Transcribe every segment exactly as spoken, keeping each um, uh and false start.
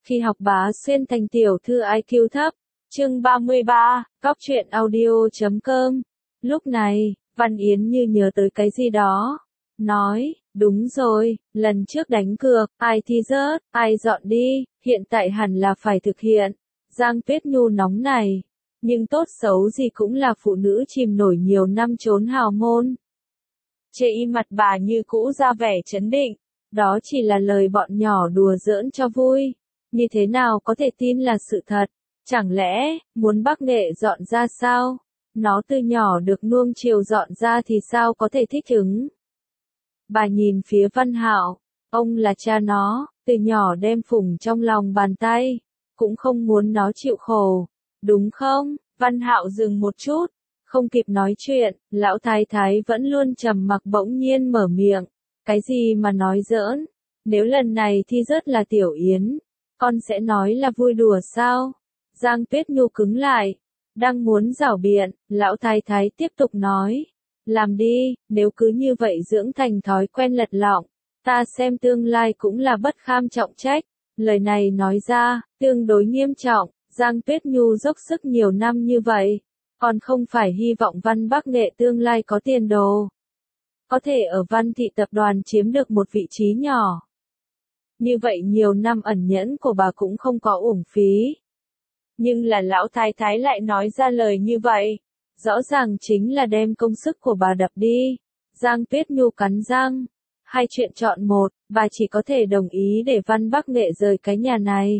Khi học bá xuyên thành tiểu thư i kiu thấp. Chương ba mươi ba, Góc truyện audio chấm com. Lúc này, Văn Yến như nhớ tới cái gì đó. Nói, đúng rồi, lần trước đánh cược, ai thi rớt, ai dọn đi, hiện tại hẳn là phải thực hiện. Giang Tuyết Nhu nóng này. Nhưng tốt xấu gì cũng là phụ nữ chìm nổi nhiều năm trốn hào môn. Chê y mặt bà như cũ ra vẻ trấn định. Đó chỉ là lời bọn nhỏ đùa giỡn cho vui. Như thế nào có thể tin là sự thật? Chẳng lẽ, muốn Bắc Nghệ dọn ra sao? Nó từ nhỏ được nuông chiều dọn ra thì sao có thể thích ứng? Bà nhìn phía Văn Hạo, ông là cha nó, từ nhỏ đem phủng trong lòng bàn tay, cũng không muốn nó chịu khổ, đúng không? Văn Hạo dừng một chút, không kịp nói chuyện, lão thái thái vẫn luôn trầm mặc bỗng nhiên mở miệng, cái gì mà nói giỡn, nếu lần này thi rớt là Tiểu Yến, con sẽ nói là vui đùa sao? Giang Tuyết Nhu cứng lại, đang muốn giảo biện, lão thái thái tiếp tục nói, làm đi, nếu cứ như vậy dưỡng thành thói quen lật lọng, ta xem tương lai cũng là bất kham trọng trách. Lời này nói ra, tương đối nghiêm trọng, Giang Tuyết Nhu dốc sức nhiều năm như vậy, còn không phải hy vọng Văn Bắc Nghệ tương lai có tiền đồ. Có thể ở Văn thị tập đoàn chiếm được một vị trí nhỏ. Như vậy nhiều năm ẩn nhẫn của bà cũng không có uổng phí. Nhưng là lão thái thái lại nói ra lời như vậy. Rõ ràng chính là đem công sức của bà đập đi. Giang Tuyết Nhu cắn răng. Hai chuyện chọn một, bà chỉ có thể đồng ý để Văn Bắc Nghệ rời cái nhà này.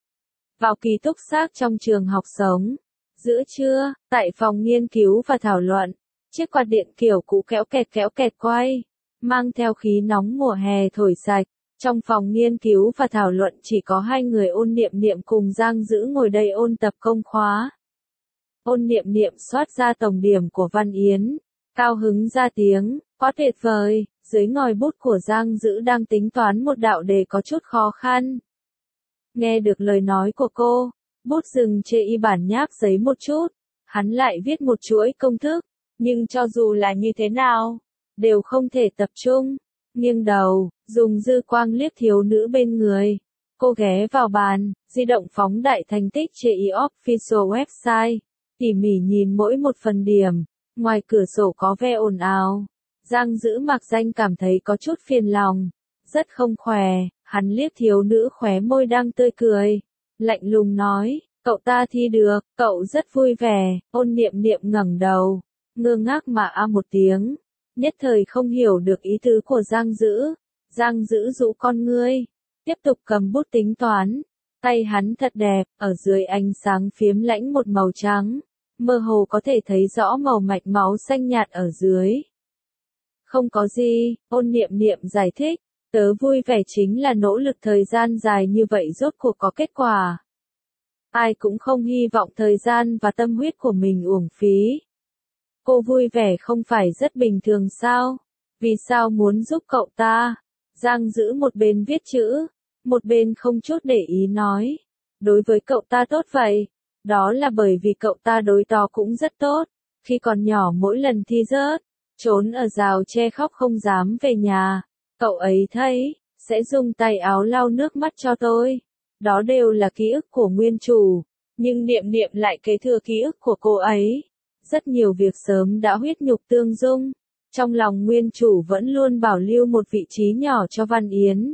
Vào ký túc xác trong trường học sống. Giữa trưa, tại phòng nghiên cứu và thảo luận, chiếc quạt điện kiểu cũ kéo kẹt kéo kẹt quay, mang theo khí nóng mùa hè thổi sạch. Trong phòng nghiên cứu và thảo luận chỉ có hai người Ôn Niệm Niệm cùng Giang Dữ ngồi đây ôn tập công khóa. Ôn Niệm Niệm soát ra tổng điểm của Văn Yến, cao hứng ra tiếng, quá tuyệt vời, dưới ngòi bút của Giang Dữ đang tính toán một đạo đề có chút khó khăn. Nghe được lời nói của cô, bút dừng chê y bản nháp giấy một chút, hắn lại viết một chuỗi công thức, nhưng cho dù là như thế nào, đều không thể tập trung. Nghiêng đầu, dùng dư quang liếc thiếu nữ bên người. Cô ghé vào bàn, di động phóng đại thành tích chê y official website, tỉ mỉ nhìn mỗi một phần điểm, ngoài cửa sổ có vẻ ồn ào. Giang Dữ mặc danh cảm thấy có chút phiền lòng, rất không khỏe, hắn liếc thiếu nữ khóe môi đang tươi cười, lạnh lùng nói, cậu ta thi được, cậu rất vui vẻ. Ôn Niệm Niệm ngẩng đầu, ngơ ngác mà a một tiếng. Nhất thời không hiểu được ý tứ của Giang Dữ. Giang Dữ rũ con ngươi, tiếp tục cầm bút tính toán. Tay hắn thật đẹp, ở dưới ánh sáng phiếm lãnh một màu trắng. Mơ hồ có thể thấy rõ màu mạch máu xanh nhạt ở dưới. Không có gì, Ôn Niệm Niệm giải thích. Tớ vui vẻ chính là nỗ lực thời gian dài như vậy rốt cuộc có kết quả. Ai cũng không hy vọng thời gian và tâm huyết của mình uổng phí. Cô vui vẻ không phải rất bình thường sao? Vì sao muốn giúp cậu ta? Giang Dữ một bên viết chữ, một bên không chút để ý nói. Đối với cậu ta tốt vậy. Đó là bởi vì cậu ta đối to cũng rất tốt. Khi còn nhỏ mỗi lần thi rớt, trốn ở rào tre khóc không dám về nhà. Cậu ấy thấy, sẽ dùng tay áo lau nước mắt cho tôi. Đó đều là ký ức của nguyên chủ. Nhưng Niệm Niệm lại kế thừa ký ức của cô ấy. Rất nhiều việc sớm đã huyết nhục tương dung. Trong lòng nguyên chủ vẫn luôn bảo lưu một vị trí nhỏ cho Văn Yến.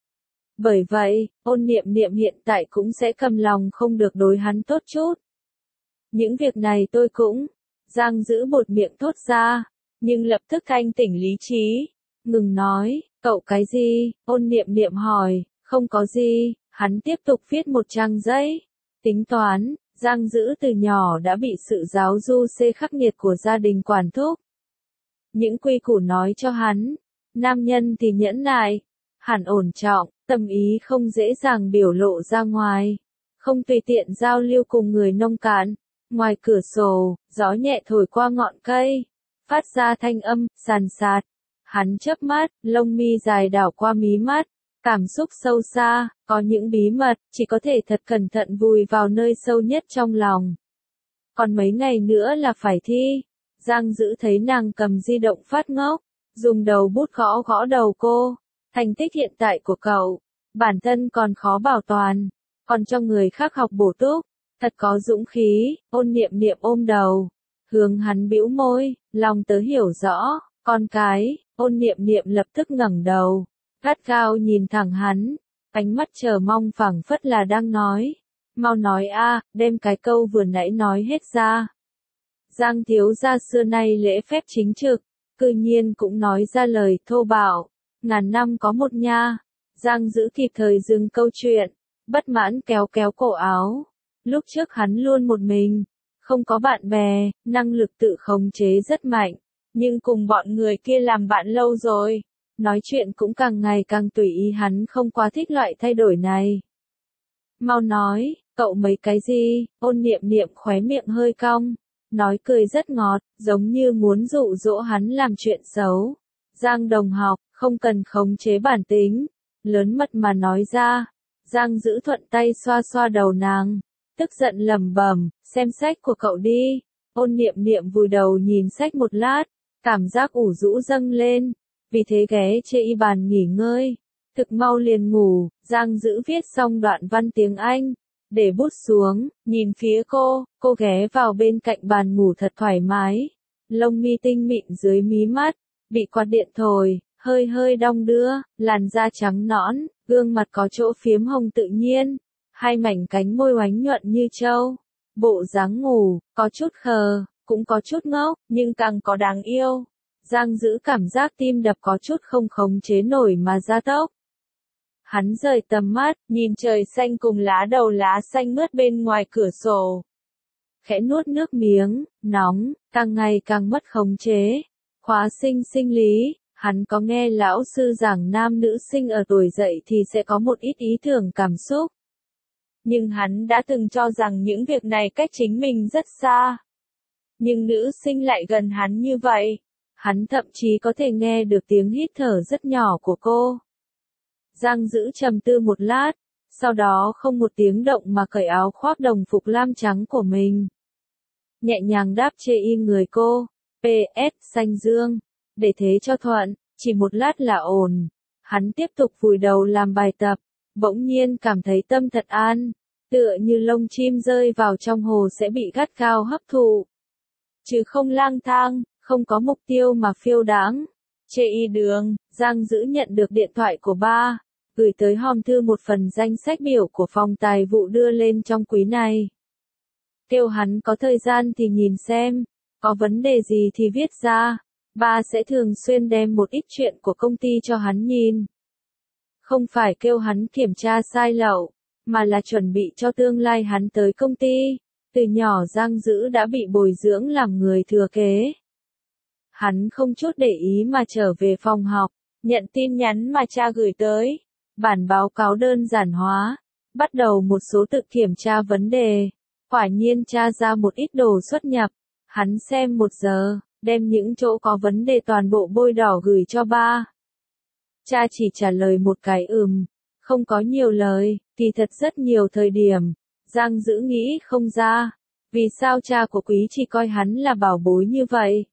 Bởi vậy, Ôn Niệm Niệm hiện tại cũng sẽ cầm lòng không được đối hắn tốt chút. Những việc này tôi cũng, Giang Dữ bột miệng thốt ra, nhưng lập tức thanh tỉnh lý trí. Ngừng nói, cậu cái gì? Ôn Niệm Niệm hỏi, không có gì, hắn tiếp tục viết một trang giấy. Tính toán. Giang Dữ từ nhỏ đã bị sự giáo du xê khắc nghiệt của gia đình quản thúc. Những quy củ nói cho hắn, nam nhân thì nhẫn nại, hẳn ổn trọng, tâm ý không dễ dàng biểu lộ ra ngoài, không tùy tiện giao lưu cùng người nông cạn. Ngoài cửa sổ, gió nhẹ thổi qua ngọn cây, phát ra thanh âm, sàn sạt. Hắn chớp mắt, lông mi dài đảo qua mí mắt. Cảm xúc sâu xa, có những bí mật, chỉ có thể thật cẩn thận vùi vào nơi sâu nhất trong lòng. Còn mấy ngày nữa là phải thi. Giang Dữ thấy nàng cầm di động phát ngốc, dùng đầu bút gõ gõ đầu cô. Thành tích hiện tại của cậu, bản thân còn khó bảo toàn. còn cho người khác học bổ túc, thật có dũng khí. Ôn Niệm Niệm ôm đầu, hướng hắn bĩu môi, lòng tớ hiểu rõ, con cái. Ôn Niệm Niệm lập tức ngẩng đầu, gắt gao nhìn thẳng hắn, ánh mắt chờ mong phảng phất là đang nói, mau nói a, đem cái câu vừa nãy nói hết ra. Giang thiếu gia xưa nay lễ phép chính trực, cư nhiên cũng nói ra lời thô bạo, ngàn năm có một nha. Giang Dữ kịp thời dừng câu chuyện, bất mãn kéo kéo cổ áo. Lúc trước hắn luôn một mình, không có bạn bè, năng lực tự khống chế rất mạnh, nhưng cùng bọn người kia làm bạn lâu rồi, nói chuyện cũng càng ngày càng tùy ý, hắn không quá thích loại thay đổi này. Mau nói, cậu mấy cái gì? Ôn Niệm Niệm khóe miệng hơi cong, nói cười rất ngọt, giống như muốn dụ dỗ hắn làm chuyện xấu. Giang đồng học, không cần khống chế bản tính, lớn mật mà nói ra. Giang Dữ thuận tay xoa xoa đầu nàng, tức giận lẩm bẩm, xem sách của cậu đi. Ôn Niệm Niệm vùi đầu nhìn sách một lát, cảm giác ủ rũ dâng lên, vì thế ghé chê y bàn nghỉ ngơi. Thực mau liền ngủ. Giang Dữ viết xong đoạn văn tiếng Anh, để bút xuống, nhìn phía cô, cô ghé vào bên cạnh bàn ngủ thật thoải mái. Lông mi tinh mịn dưới mí mắt, bị quạt điện thổi, hơi hơi đong đưa, làn da trắng nõn, gương mặt có chỗ phiếm hồng tự nhiên, hai mảnh cánh môi oánh nhuận như trâu. Bộ dáng ngủ, có chút khờ, cũng có chút ngốc, nhưng càng có đáng yêu. Giang Dữ cảm giác tim đập có chút không khống chế nổi mà gia tốc. Hắn rời tầm mắt, nhìn trời xanh cùng lá đầu lá xanh mướt bên ngoài cửa sổ. Khẽ nuốt nước miếng, nóng, càng ngày càng mất khống chế. Khóa sinh sinh lý, hắn có nghe lão sư giảng nam nữ sinh ở tuổi dậy thì sẽ có một ít ý tưởng cảm xúc. Nhưng hắn đã từng cho rằng những việc này cách chính mình rất xa. Nhưng nữ sinh lại gần hắn như vậy. Hắn thậm chí có thể nghe được tiếng hít thở rất nhỏ của cô. Giang Dữ trầm tư một lát, sau đó không một tiếng động mà cởi áo khoác đồng phục lam trắng của mình. Nhẹ nhàng đáp chê y người cô, pê ét xanh dương, để thế cho thuận, chỉ một lát là ổn. Hắn tiếp tục vùi đầu làm bài tập, bỗng nhiên cảm thấy tâm thật an, tựa như lông chim rơi vào trong hồ sẽ bị gắt gao hấp thụ. Chứ không lang thang, không có mục tiêu mà phiêu đãng. Chê y đường, Giang Dữ nhận được điện thoại của ba, gửi tới hòm thư một phần danh sách biểu của phòng tài vụ đưa lên trong quý này. Kêu hắn có thời gian thì nhìn xem, có vấn đề gì thì viết ra, ba sẽ thường xuyên đem một ít chuyện của công ty cho hắn nhìn. Không phải kêu hắn kiểm tra sai lậu, mà là chuẩn bị cho tương lai hắn tới công ty. Từ nhỏ Giang Dữ đã bị bồi dưỡng làm người thừa kế. Hắn không chút để ý mà trở về phòng học, nhận tin nhắn mà cha gửi tới. Bản báo cáo đơn giản hóa, bắt đầu một số tự kiểm tra vấn đề. Quả nhiên tra ra một ít đồ xuất nhập. Hắn xem một giờ, đem những chỗ có vấn đề toàn bộ bôi đỏ gửi cho ba. Cha chỉ trả lời một cái ừm, không có nhiều lời, kỳ thật rất nhiều thời điểm. Giang Dữ nghĩ không ra, vì sao cha của Quý chỉ coi hắn là bảo bối như vậy.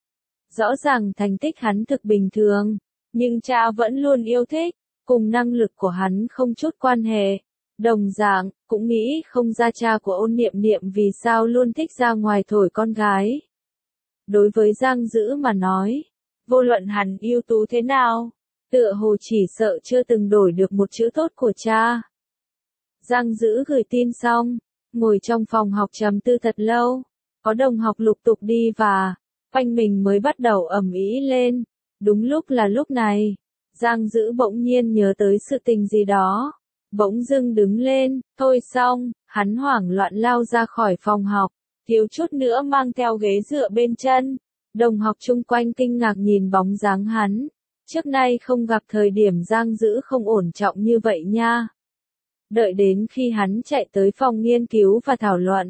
Rõ ràng thành tích hắn thực bình thường, nhưng cha vẫn luôn yêu thích, cùng năng lực của hắn không chút quan hệ. Đồng dạng, cũng nghĩ không ra cha của Ôn Niệm Niệm vì sao luôn thích ra ngoài thổi con gái. Đối với Giang Dữ mà nói, vô luận hắn ưu tú thế nào, tựa hồ chỉ sợ chưa từng đổi được một chữ tốt của cha. Giang Dữ gửi tin xong, ngồi trong phòng học trầm tư thật lâu, có đồng học lục tục đi và, quanh mình mới bắt đầu ầm ĩ lên. Đúng lúc là lúc này, Giang Dữ bỗng nhiên nhớ tới sự tình gì đó, bỗng dưng đứng lên, thôi xong, hắn hoảng loạn lao ra khỏi phòng học, thiếu chút nữa mang theo ghế dựa bên chân. Đồng học chung quanh kinh ngạc nhìn bóng dáng hắn, trước nay không gặp thời điểm Giang Dữ không ổn trọng như vậy nha. Đợi đến khi hắn chạy tới phòng nghiên cứu và thảo luận,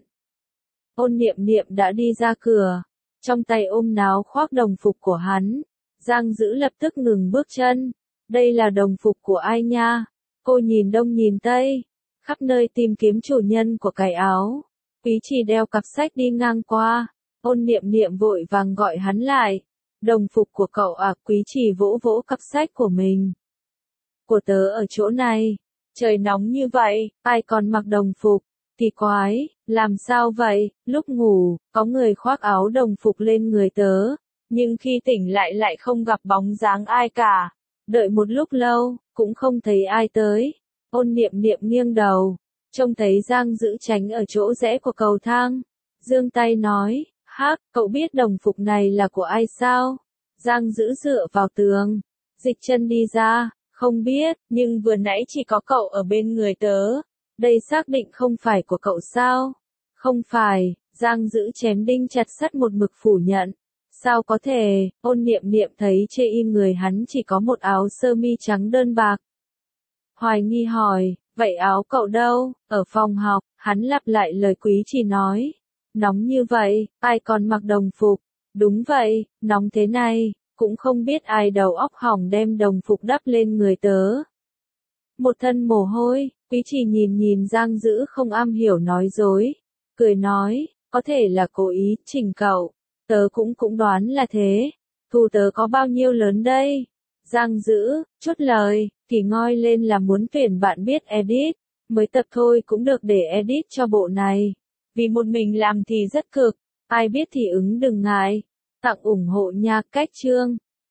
Ôn Niệm Niệm đã đi ra cửa, trong tay ôm náo khoác đồng phục của hắn. Giang Dữ lập tức ngừng bước chân. Đây là đồng phục của ai nha? Cô nhìn đông nhìn tây, khắp nơi tìm kiếm chủ nhân của cái áo. Quý chỉ đeo cặp sách đi ngang qua, Ôn Niệm Niệm vội vàng gọi hắn lại. Đồng phục của cậu à? Quý chỉ vỗ vỗ cặp sách của mình. Của tớ ở chỗ này. Trời nóng như vậy, ai còn mặc đồng phục? Kỳ quái, làm sao vậy? Lúc ngủ, có người khoác áo đồng phục lên người tớ, nhưng khi tỉnh lại lại không gặp bóng dáng ai cả. Đợi một lúc lâu, cũng không thấy ai tới. Ôn Niệm Niệm nghiêng đầu, trông thấy Giang Dữ tránh ở chỗ rẽ của cầu thang. Giương tay nói, hắc, cậu biết đồng phục này là của ai sao? Giang Dữ dựa vào tường, dịch chân đi ra, không biết, nhưng vừa nãy chỉ có cậu ở bên người tớ. Đây xác định không phải của cậu sao? Không phải, Giang Dữ chém đinh chặt sắt một mực phủ nhận. Sao có thể? Ôn Niệm Niệm thấy chê im người hắn chỉ có một áo sơ mi trắng đơn bạc. Hoài nghi hỏi, vậy áo cậu đâu? Ở phòng học, hắn lặp lại lời Quý Trì nói. Nóng như vậy, ai còn mặc đồng phục? Đúng vậy, nóng thế này, cũng không biết ai đầu óc hỏng đem đồng phục đắp lên người tớ. Một thân mồ hôi, Quý Trì nhìn nhìn Giang Dữ không am hiểu nói dối. Cười nói, có thể là cố ý, chỉnh cậu. Tớ cũng cũng đoán là thế. Thu tớ có bao nhiêu lớn đây? Giang Dữ, chốt lời, Kỳ ngoi lên là muốn tuyển bạn biết edit. Mới tập thôi cũng được để edit cho bộ này. Vì một mình làm thì rất cực, ai biết thì ứng đừng ngại. Tặng ủng hộ nha, cách chương.